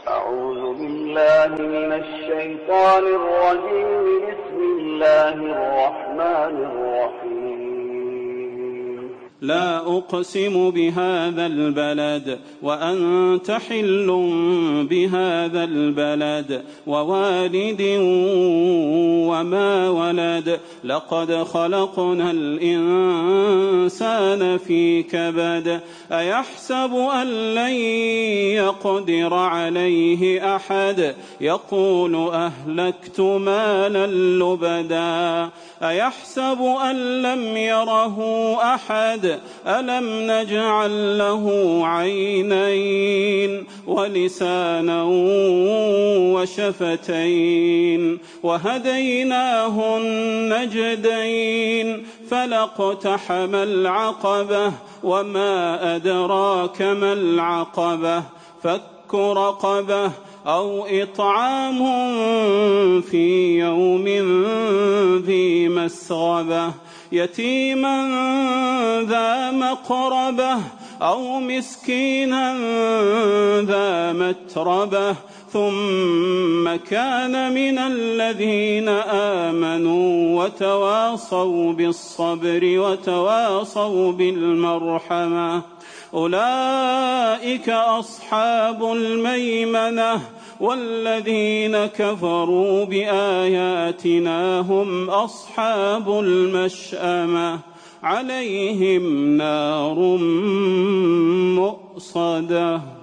أعوذ بالله من الشيطان الرجيم. بسم الله الرحمن الرحيم. لا أقسم بهذا البلد وأنت حل بهذا البلد ووالد وما ولد لقد خلقنا الإنسان في كبد أيحسب أن لن يقدر عليه أحد يقول أهلكت مالا لبدا أيحسب أن لم يره أحد ألم نجعل له عينين ولسانا وشفتين وهديناه النجدين فلاقتحم العقبة وما أدراك ما العقبة فك رقبة أو إطعام في يوم ذي مسغبة يتيما ذا مقربة أو مسكينا ذا متربة ثم كان من الذين آمنوا وتواصوا بالصبر وتواصوا بالمرحمة أولئك أصحاب الميمنة والذين كفروا بآياتنا هم أصحاب المشأمة عليهم نار مؤصدة.